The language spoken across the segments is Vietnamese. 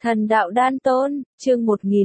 Thần đạo đan tôn, chương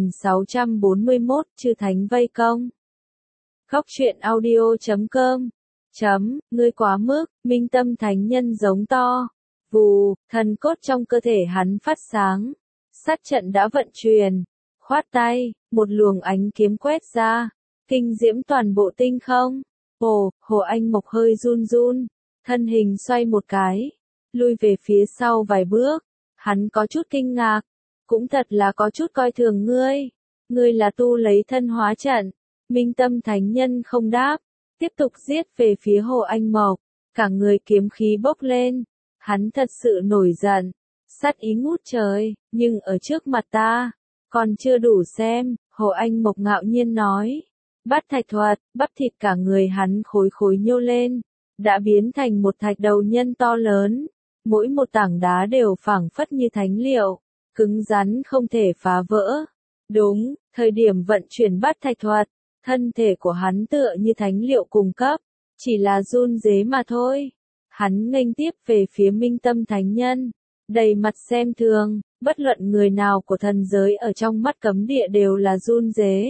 1641, chư thánh vây công. Góc truyện audio.com. Ngươi quá mức, minh tâm thánh nhân giống to. Vù, thần cốt trong cơ thể hắn phát sáng. Sát trận đã vận chuyển. Khoát tay, một luồng ánh kiếm quét ra. Kinh diễm toàn bộ tinh không. Ồ, Hồ Anh Mộc hơi run run. Thân hình xoay một cái. Lui về phía sau vài bước. Hắn có chút kinh ngạc. Cũng thật là có chút coi thường ngươi. Ngươi là tu lấy thân hóa trận. Minh tâm thánh nhân không đáp. Tiếp tục giết về phía Hồ Anh Mộc. Cả người kiếm khí bốc lên. Hắn thật sự nổi giận. Sát ý ngút trời, nhưng ở trước mặt ta. Còn chưa đủ xem, Hồ Anh Mộc ngạo nhiên nói. Bát thạch thuật, bắp thịt cả người hắn khối khối nhô lên. Đã biến thành một thạch đầu nhân to lớn. Mỗi một tảng đá đều phảng phất như thánh liệu. Cứng rắn không thể phá vỡ. Đúng, thời điểm vận chuyển bát thạch thuật, thân thể của hắn tựa như thánh liệu cung cấp, chỉ là run rế mà thôi. Hắn nghênh tiếp về phía minh tâm thánh nhân, đầy mặt xem thường, bất luận người nào của thần giới ở trong mắt cấm địa đều là run rế.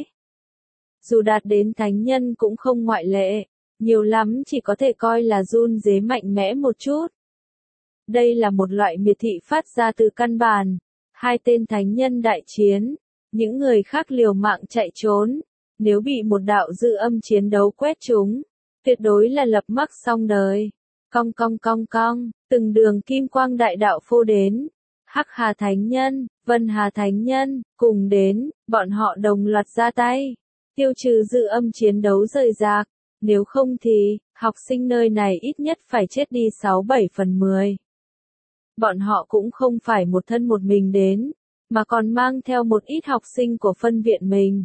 Dù đạt đến thánh nhân cũng không ngoại lệ, nhiều lắm chỉ có thể coi là run rế mạnh mẽ một chút. Đây là một loại miệt thị phát ra từ căn bản. Hai tên thánh nhân đại chiến, những người khác liều mạng chạy trốn, nếu bị một đạo dư âm chiến đấu quét chúng, tuyệt đối là lập mắc xong đời. Cong cong cong cong, từng đường kim quang đại đạo phô đến, Hắc Hà thánh nhân, Vân Hà thánh nhân, cùng đến, bọn họ đồng loạt ra tay, tiêu trừ dư âm chiến đấu rời rạc, nếu không thì, học sinh nơi này ít nhất phải chết đi 6/7/10. Bọn họ cũng không phải một thân một mình đến, mà còn mang theo một ít học sinh của phân viện mình.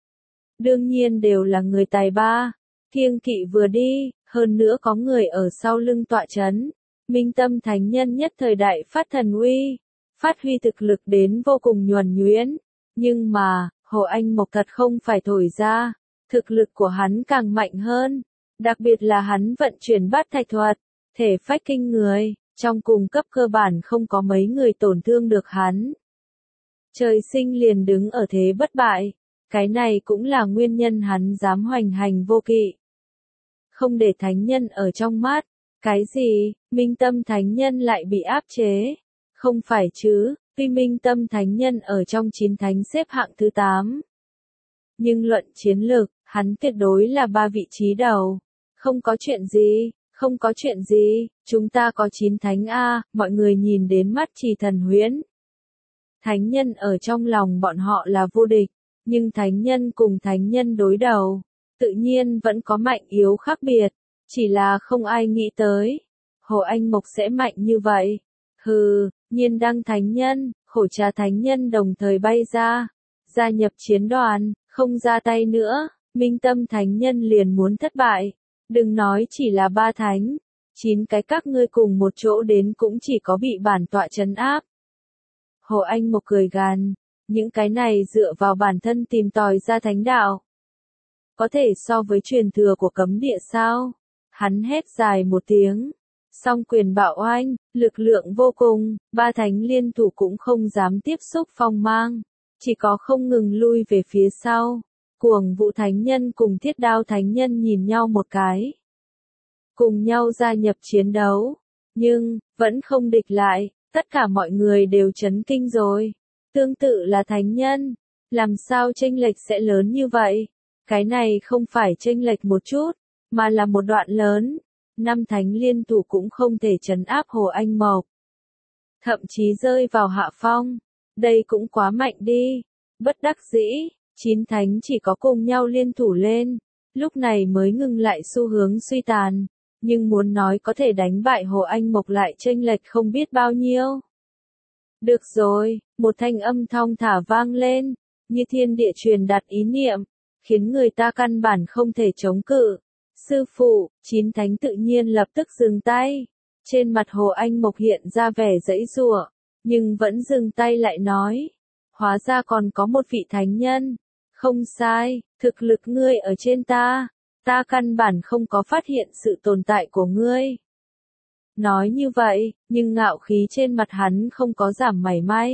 Đương nhiên đều là người tài ba, kiêng kỵ vừa đi, hơn nữa có người ở sau lưng tọa chấn. Minh tâm thánh nhân nhất thời đại phát thần uy, phát huy thực lực đến vô cùng nhuần nhuyễn. Nhưng mà, Hồ Anh Mộc thật không phải thổi ra, thực lực của hắn càng mạnh hơn, đặc biệt là hắn vận chuyển bát thạch thuật, thể phách kinh người. Trong cùng cấp cơ bản không có mấy người tổn thương được hắn. Trời sinh liền đứng ở thế bất bại. Cái này cũng là nguyên nhân hắn dám hoành hành vô kỵ. Không để thánh nhân ở trong mắt. Cái gì, minh tâm thánh nhân lại bị áp chế? Không phải chứ, tuy minh tâm thánh nhân ở trong 9 thánh xếp hạng thứ 8. Nhưng luận chiến lược, hắn tuyệt đối là 3 vị trí đầu. Không có chuyện gì. Không có chuyện gì, chúng ta có 9 thánh A, mọi người nhìn đến mắt Trì Thần Huyễn. Thánh nhân ở trong lòng bọn họ là vô địch, nhưng thánh nhân cùng thánh nhân đối đầu, tự nhiên vẫn có mạnh yếu khác biệt, chỉ là không ai nghĩ tới. Hồ Anh Mộc sẽ mạnh như vậy. Hừ, Nhiên Đăng thánh nhân, Khổ Trà thánh nhân đồng thời bay ra, gia nhập chiến đoàn, không ra tay nữa, minh tâm thánh nhân liền muốn thất bại. Đừng nói chỉ là 3 thánh, 9 cái các ngươi cùng một chỗ đến cũng chỉ có bị bản tọa trấn áp. Hồ Anh Mộc cười gằn, những cái này dựa vào bản thân tìm tòi ra thánh đạo. Có thể so với truyền thừa của cấm địa sao? Hắn hét dài một tiếng, song quyền bạo oanh, lực lượng vô cùng, 3 thánh liên thủ cũng không dám tiếp xúc phong mang, chỉ có không ngừng lui về phía sau. Cuồng Vũ thánh nhân cùng Thiết Đao thánh nhân nhìn nhau một cái. Cùng nhau gia nhập chiến đấu. Nhưng, vẫn không địch lại, tất cả mọi người đều chấn kinh rồi. Tương tự là thánh nhân. Làm sao chênh lệch sẽ lớn như vậy? Cái này không phải chênh lệch một chút, mà là một đoạn lớn. 5 thánh liên thủ cũng không thể trấn áp Hồ Anh Mộc. Thậm chí rơi vào hạ phong. Đây cũng quá mạnh đi. Bất đắc dĩ. 9 thánh chỉ có cùng nhau liên thủ lên, lúc này mới ngừng lại xu hướng suy tàn, nhưng muốn nói có thể đánh bại Hồ Anh Mộc lại chênh lệch không biết bao nhiêu. Được rồi, một thanh âm thong thả vang lên, như thiên địa truyền đạt ý niệm, khiến người ta căn bản không thể chống cự. Sư phụ, 9 thánh tự nhiên lập tức dừng tay, trên mặt Hồ Anh Mộc hiện ra vẻ giãy giụa, nhưng vẫn dừng tay lại nói, hóa ra còn có một vị thánh nhân. Không sai, thực lực ngươi ở trên ta căn bản không có phát hiện sự tồn tại của ngươi. Nói như vậy, nhưng ngạo khí trên mặt hắn không có giảm mảy may.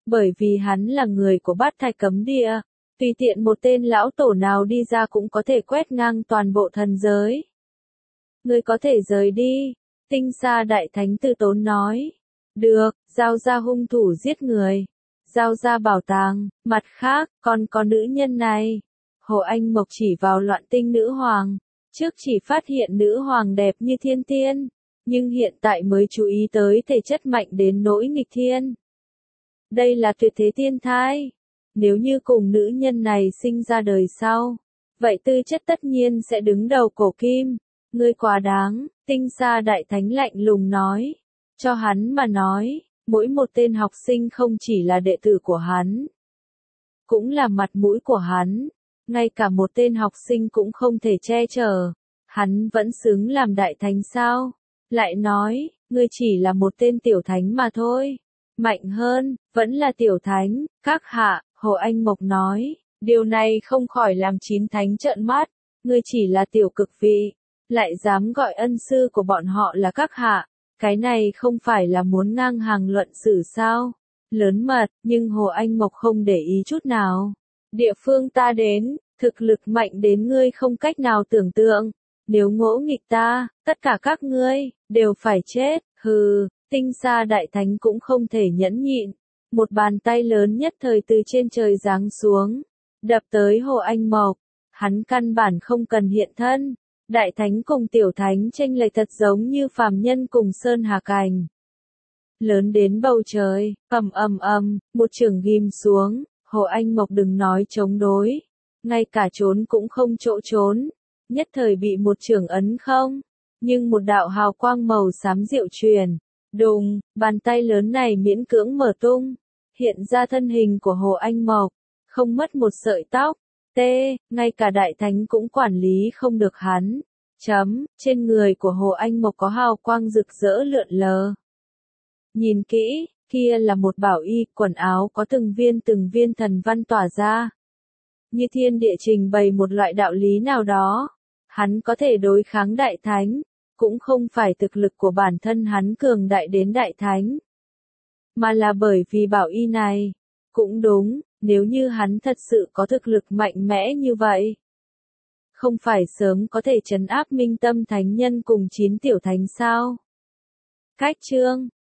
Bởi vì hắn là người của Bát Thạch cấm địa, tùy tiện một tên lão tổ nào đi ra cũng có thể quét ngang toàn bộ thần giới. Ngươi có thể rời đi, Tinh Sa Đại Thánh từ tốn nói. Được, giao ra hung thủ giết người, giao ra bảo tàng, mặt khác, còn có nữ nhân này. Hồ Anh Mộc chỉ vào Loạn Tinh nữ hoàng, trước chỉ phát hiện nữ hoàng đẹp như thiên tiên, nhưng hiện tại mới chú ý tới thể chất mạnh đến nỗi nghịch thiên. Đây là tuyệt thế tiên thai, nếu như cùng nữ nhân này sinh ra đời sau, vậy tư chất tất nhiên sẽ đứng đầu cổ kim. Ngươi quá đáng, Tinh Sa Đại Thánh lạnh lùng nói. Cho hắn mà nói, mỗi một tên học sinh không chỉ là đệ tử của hắn, cũng là mặt mũi của hắn, ngay cả một tên học sinh cũng không thể che chở. Hắn vẫn xứng làm đại thánh sao? Lại nói, ngươi chỉ là một tên tiểu thánh mà thôi. Mạnh hơn, vẫn là tiểu thánh, các hạ, Hồ Anh Mộc nói. Điều này không khỏi làm chín thánh trợn mắt. Ngươi chỉ là tiểu cực vị, lại dám gọi ân sư của bọn họ là các hạ. Cái này không phải là muốn ngang hàng luận xử sao? Lớn mật, nhưng Hồ Anh Mộc không để ý chút nào. Địa phương ta đến, thực lực mạnh đến ngươi không cách nào tưởng tượng. Nếu ngỗ nghịch ta, tất cả các ngươi, đều phải chết. Hừ, Tinh Sa Đại Thánh cũng không thể nhẫn nhịn. Một bàn tay lớn nhất thời từ trên trời giáng xuống, đập tới Hồ Anh Mộc. Hắn căn bản không cần hiện thân. Đại Thánh cùng Tiểu Thánh chênh lệch thật giống như phàm nhân cùng Sơn Hà Cảnh. Lớn đến bầu trời, một chưởng ghim xuống, Hồ Anh Mộc đừng nói chống đối. Ngay cả trốn cũng không chỗ trốn. Nhất thời bị một chưởng ấn không. Nhưng một đạo hào quang màu xám diệu truyền. Đùng, bàn tay lớn này miễn cưỡng mở tung. Hiện ra thân hình của Hồ Anh Mộc. Không mất một sợi tóc. Ngay cả Đại Thánh cũng quản lý không được hắn. Trên người của Hồ Anh Mộc có hào quang rực rỡ lượn lờ. Nhìn kỹ, kia là một bảo y, quần áo có từng viên thần văn tỏa ra. Như thiên địa trình bày một loại đạo lý nào đó. Hắn có thể đối kháng Đại Thánh, cũng không phải thực lực của bản thân hắn cường đại đến Đại Thánh, mà là bởi vì bảo y này. Cũng đúng, nếu như hắn thật sự có thực lực mạnh mẽ như vậy, không phải sớm có thể trấn áp Minh Tâm Thánh Nhân cùng 9 tiểu thánh sao? Cách chương